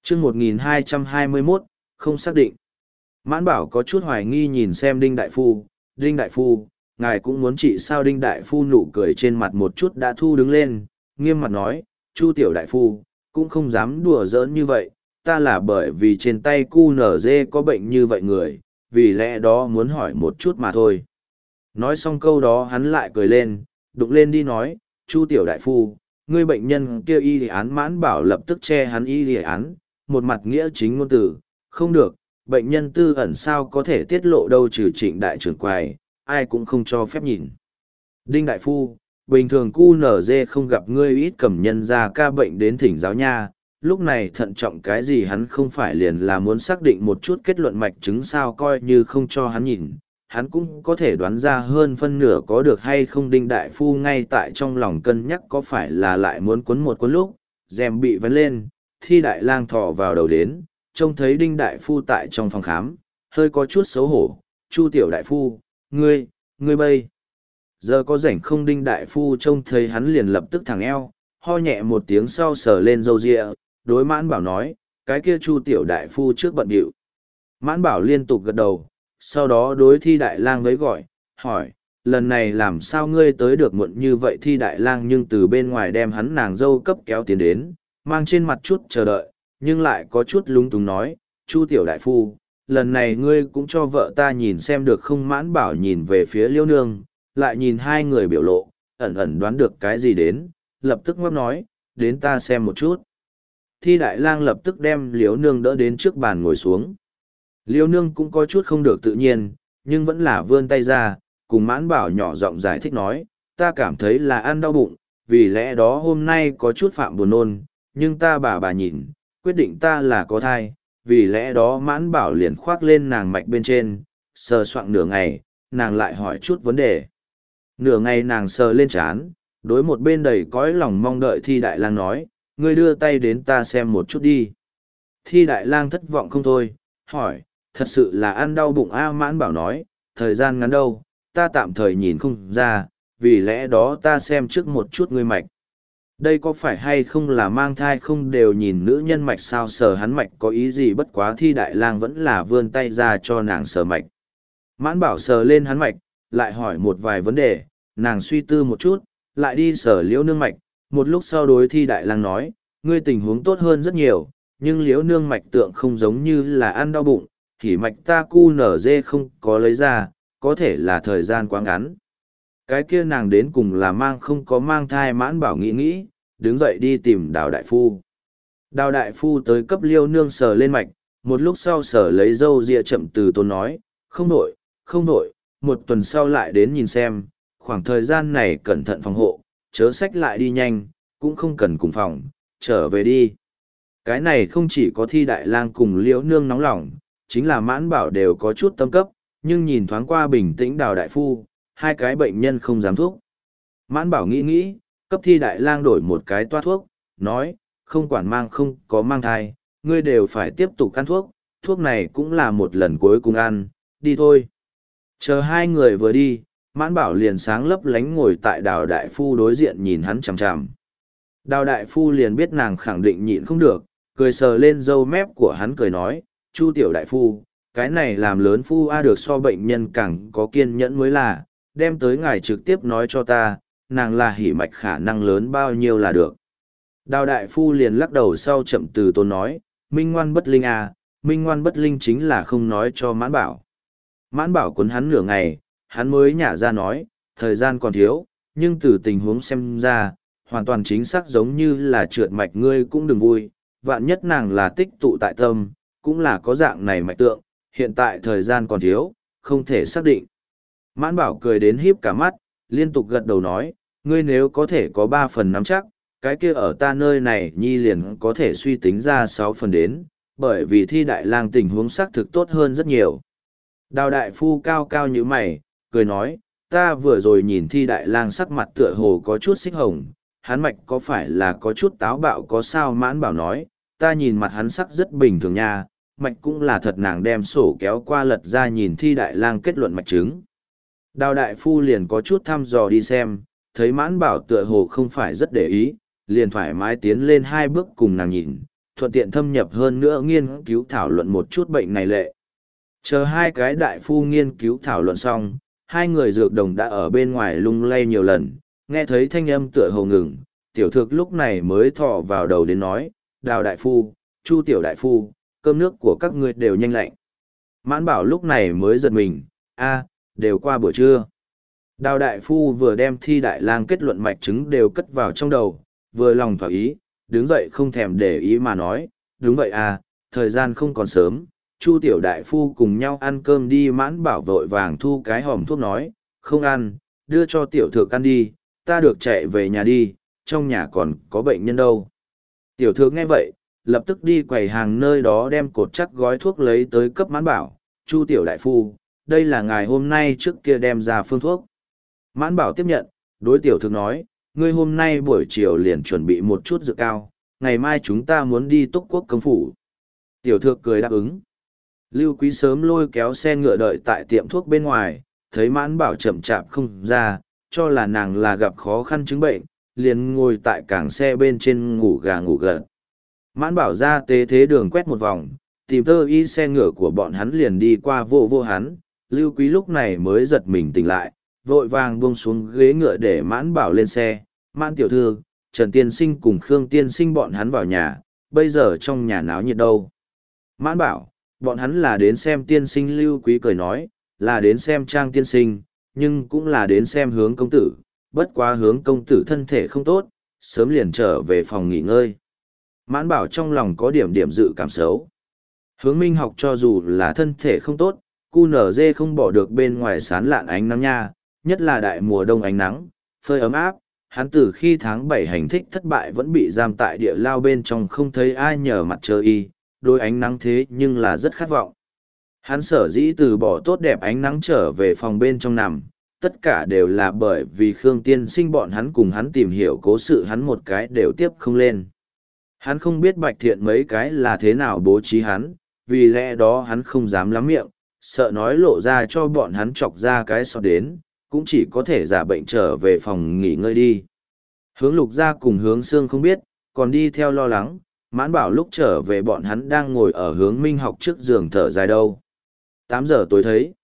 chương 1221, không xác định. Mãn Bảo có chút hoài nghi nhìn xem Đinh Đại Phu. Đinh Đại Phu, ngài cũng muốn trị sao? Đinh Đại Phu nụ cười trên mặt một chút đã thu đứng lên, nghiêm mặt nói, Chu Tiểu Đại Phu, cũng không dám đùa giỡn như vậy, ta là bởi vì trên tay cu nở dê có bệnh như vậy người, vì lẽ đó muốn hỏi một chút mà thôi. Nói xong câu đó hắn lại cười lên, đụng lên đi nói, Chu Tiểu Đại Phu, ngươi bệnh nhân kia y án. Mãn Bảo lập tức che hắn y án, một mặt nghĩa chính ngôn từ, không được, bệnh nhân tư ẩn sao có thể tiết lộ đâu, trừ Trịnh đại trưởng quầy, ai cũng không cho phép nhìn. Đinh Đại Phu, bình thường cu nở dê không gặp ngươi ít cầm nhân ra ca bệnh đến thỉnh giáo nha, lúc này thận trọng cái gì? Hắn không phải liền là muốn xác định một chút kết luận mạch chứng sao? Coi như không cho hắn nhìn, hắn cũng có thể đoán ra hơn phân nửa có được hay không. Đinh Đại Phu ngay tại trong lòng cân nhắc có phải là lại muốn cuốn một cuốn lúc, rèm bị vấn lên, Thi Đại Lang thò vào đầu đến, trông thấy Đinh Đại Phu tại trong phòng khám, hơi có chút xấu hổ. Chu Tiểu Đại Phu, ngươi bây giờ có rảnh không? Đinh Đại Phu trông thấy hắn liền lập tức thẳng eo, ho nhẹ một tiếng sau sờ lên râu ria, đối Mãn Bảo nói, cái kia Chu Tiểu Đại Phu trước bận điệu. Mãn Bảo liên tục gật đầu, sau đó đối Thi Đại Lang với gọi, hỏi, lần này làm sao ngươi tới được muộn như vậy? Thi Đại Lang nhưng từ bên ngoài đem hắn nàng dâu cấp kéo tiến đến, mang trên mặt chút chờ đợi, nhưng lại có chút lúng túng nói, Chu Tiểu Đại Phu, lần này ngươi cũng cho vợ ta nhìn xem được không? Mãn Bảo nhìn về phía Liêu Nương, lại nhìn hai người biểu lộ, ẩn ẩn đoán được cái gì đến, lập tức ngấp nói, đến ta xem một chút. Thi Đại Lang lập tức đem Liêu Nương đỡ đến trước bàn ngồi xuống. Liêu Nương cũng có chút không được tự nhiên, nhưng vẫn là vươn tay ra, cùng Mãn Bảo nhỏ giọng giải thích nói, ta cảm thấy là ăn đau bụng, vì lẽ đó hôm nay có chút phạm buồn nôn, nhưng ta bà nhìn, quyết định ta là có thai, vì lẽ đó Mãn Bảo liền khoác lên nàng mạch bên trên, sờ soạng nửa ngày, nàng lại hỏi chút vấn đề. Nửa ngày nàng sờ lên trán, đối một bên đầy cõi lòng mong đợi Thi Đại Lang nói, ngươi đưa tay đến ta xem một chút đi. Thi Đại Lang thất vọng không thôi, hỏi, thật sự là ăn đau bụng a? Mãn Bảo nói, thời gian ngắn đâu, ta tạm thời nhìn không ra, vì lẽ đó ta xem trước một chút ngươi mạch. Đây có phải hay không là mang thai không? Đều nhìn nữ nhân mạch sao? Sờ hắn mạch có ý gì? Bất quá Thi Đại Lang vẫn là vươn tay ra cho nàng sờ mạch. Mãn Bảo sờ lên hắn mạch, lại hỏi một vài vấn đề, nàng suy tư một chút, lại đi sờ Liễu Nương mạch. Một lúc sau đối Thi Đại Lang nói, ngươi tình huống tốt hơn rất nhiều, nhưng Liễu Nương mạch tượng không giống như là ăn đau bụng, thì mạch ta cu nở dê không có lấy ra, có thể là thời gian quá ngắn. Cái kia nàng đến cùng là mang không có mang thai? Mãn Bảo nghĩ, đứng dậy đi tìm Đào Đại Phu. Đào Đại Phu tới cấp Liêu Nương sờ lên mạch, một lúc sau sờ lấy râu ria chậm từ tốn nói, không đổi, một tuần sau lại đến nhìn xem, khoảng thời gian này cẩn thận phòng hộ, chớ xách lại đi nhanh, cũng không cần cùng phòng, trở về đi. Cái này không chỉ có Thi Đại Lang cùng Liễu Nương nóng lòng, chính là Mãn Bảo đều có chút tâm cấp, nhưng nhìn thoáng qua bình tĩnh Đào Đại Phu, hai cái bệnh nhân không dám thuốc. Mãn Bảo nghĩ, cấp Thi Đại Lang đổi một cái toa thuốc, nói, không quản mang không có mang thai, ngươi đều phải tiếp tục ăn thuốc, thuốc này cũng là một lần cuối cùng ăn, đi thôi. Chờ hai người vừa đi, Mãn Bảo liền sáng lấp lánh ngồi tại Đào Đại Phu đối diện nhìn hắn chằm chằm. Đào Đại Phu liền biết nàng khẳng định nhịn không được, cười sờ lên râu mép của hắn cười nói, Chu Tiểu Đại Phu, cái này làm lớn phu a được so bệnh nhân càng có kiên nhẫn mới là, đem tới ngài trực tiếp nói cho ta, nàng là hỉ mạch khả năng lớn bao nhiêu là được. Đào Đại Phu liền lắc đầu sau chậm từ tốn nói, minh ngoan bất linh à, minh ngoan bất linh chính là không nói cho Mãn Bảo. Mãn Bảo cuốn hắn nửa ngày, hắn mới nhả ra nói, thời gian còn thiếu, nhưng từ tình huống xem ra, hoàn toàn chính xác giống như là trượt mạch, ngươi cũng đừng vui, vạn nhất nàng là tích tụ tại tâm, cũng là có dạng này mạch tượng, hiện tại thời gian còn thiếu, không thể xác định. Mãn Bảo cười đến híp cả mắt, liên tục gật đầu nói, ngươi nếu có thể có 3 phần nắm chắc, cái kia ở ta nơi này nhi liền có thể suy tính ra 6 phần đến, bởi vì Thi Đại Lang tình huống xác thực tốt hơn rất nhiều. Đào Đại Phu cao cao như mày, cười nói, ta vừa rồi nhìn Thi Đại Lang sắc mặt tựa hồ có chút xích hồng, hắn mạch có phải là có chút táo bạo có sao? Mãn Bảo nói, ta nhìn mặt hắn sắc rất bình thường nha, mạch cũng là thật. Nàng đem sổ kéo qua lật ra nhìn Thi Đại Lang kết luận mạch chứng. Đào Đại Phu liền có chút thăm dò đi xem, thấy Mãn Bảo tựa hồ không phải rất để ý, liền thoải mái tiến lên 2 bước cùng nàng nhìn, thuận tiện thâm nhập hơn nữa nghiên cứu thảo luận một chút bệnh này lệ. Chờ hai cái đại phu nghiên cứu thảo luận xong, hai người dược đồng đã ở bên ngoài lung lay nhiều lần, nghe thấy thanh âm tựa hồ ngừng, tiểu thực lúc này mới thò vào đầu đến nói, Đào đại phu, Chu tiểu đại phu, cơm nước của các ngươi đều nhanh lạnh. Mãn Bảo lúc này mới giật mình, đều qua buổi trưa. Đào đại phu vừa đem thi đại lang kết luận mạch chứng đều cất vào trong đầu, vừa lòng thỏa ý, đứng dậy không thèm để ý mà nói, đúng vậy thời gian không còn sớm, Chu tiểu đại phu cùng nhau ăn cơm đi. Mãn Bảo vội vàng thu cái hòm thuốc nói, không ăn, đưa cho tiểu thược ăn đi, ta được chạy về nhà đi, trong nhà còn có bệnh nhân đâu. Tiểu thược nghe vậy, lập tức đi quầy hàng nơi đó đem cột chắc gói thuốc lấy tới cấp Mãn Bảo, Chu tiểu đại phu, đây là ngài hôm nay trước kia đem ra phương thuốc. Mãn Bảo tiếp nhận, đối tiểu thược nói, ngươi hôm nay buổi chiều liền chuẩn bị một chút dược cao, ngày mai chúng ta muốn đi Túc Quốc công phủ. Tiểu thược cười đáp ứng. Lưu Quý sớm lôi kéo xe ngựa đợi tại tiệm thuốc bên ngoài, thấy Mãn Bảo chậm chạp không ra, cho là nàng là gặp khó khăn chứng bệnh, liền ngồi tại cảng xe bên trên ngủ gà ngủ gật. Mãn Bảo ra tế thế đường quét một vòng, tìm thơ y xe ngựa của bọn hắn liền đi qua vô hắn, Lưu Quý lúc này mới giật mình tỉnh lại, vội vàng buông xuống ghế ngựa để Mãn Bảo lên xe. Mãn tiểu thư, Trần Tiên Sinh cùng Khương Tiên Sinh bọn hắn vào nhà, bây giờ trong nhà náo nhiệt đâu. Mãn Bảo, bọn hắn là đến xem tiên sinh. Lưu Quý cười nói, là đến xem Trang tiên sinh, nhưng cũng là đến xem Hướng công tử, bất quá Hướng công tử thân thể không tốt, sớm liền trở về phòng nghỉ ngơi. Mãn Bảo trong lòng có điểm dự cảm xấu. Hướng Minh Học cho dù là thân thể không tốt, QNZ không bỏ được bên ngoài sán lạn ánh nắng nha, nhất là đại mùa đông ánh nắng, phơi ấm áp. Hắn từ khi tháng 7 hành thích thất bại vẫn bị giam tại địa lao bên trong, không thấy ai nhờ mặt trời y, đôi ánh nắng thế nhưng là rất khát vọng. Hắn sở dĩ từ bỏ tốt đẹp ánh nắng trở về phòng bên trong nằm, tất cả đều là bởi vì Khương Tiên Sinh bọn hắn cùng hắn tìm hiểu cố sự, hắn một cái đều tiếp không lên. Hắn không biết Bạch Thiện mấy cái là thế nào bố trí hắn, vì lẽ đó hắn không dám lắm miệng, sợ nói lộ ra cho bọn hắn chọc ra cái sọt đến, cũng chỉ có thể giả bệnh trở về phòng nghỉ ngơi đi. Hướng Lục gia cùng Hướng Sương không biết, còn đi theo lo lắng. Mãn Bảo lúc trở về bọn hắn đang ngồi ở Hướng Minh Học trước giường thở dài đâu. 8 giờ tối thấy,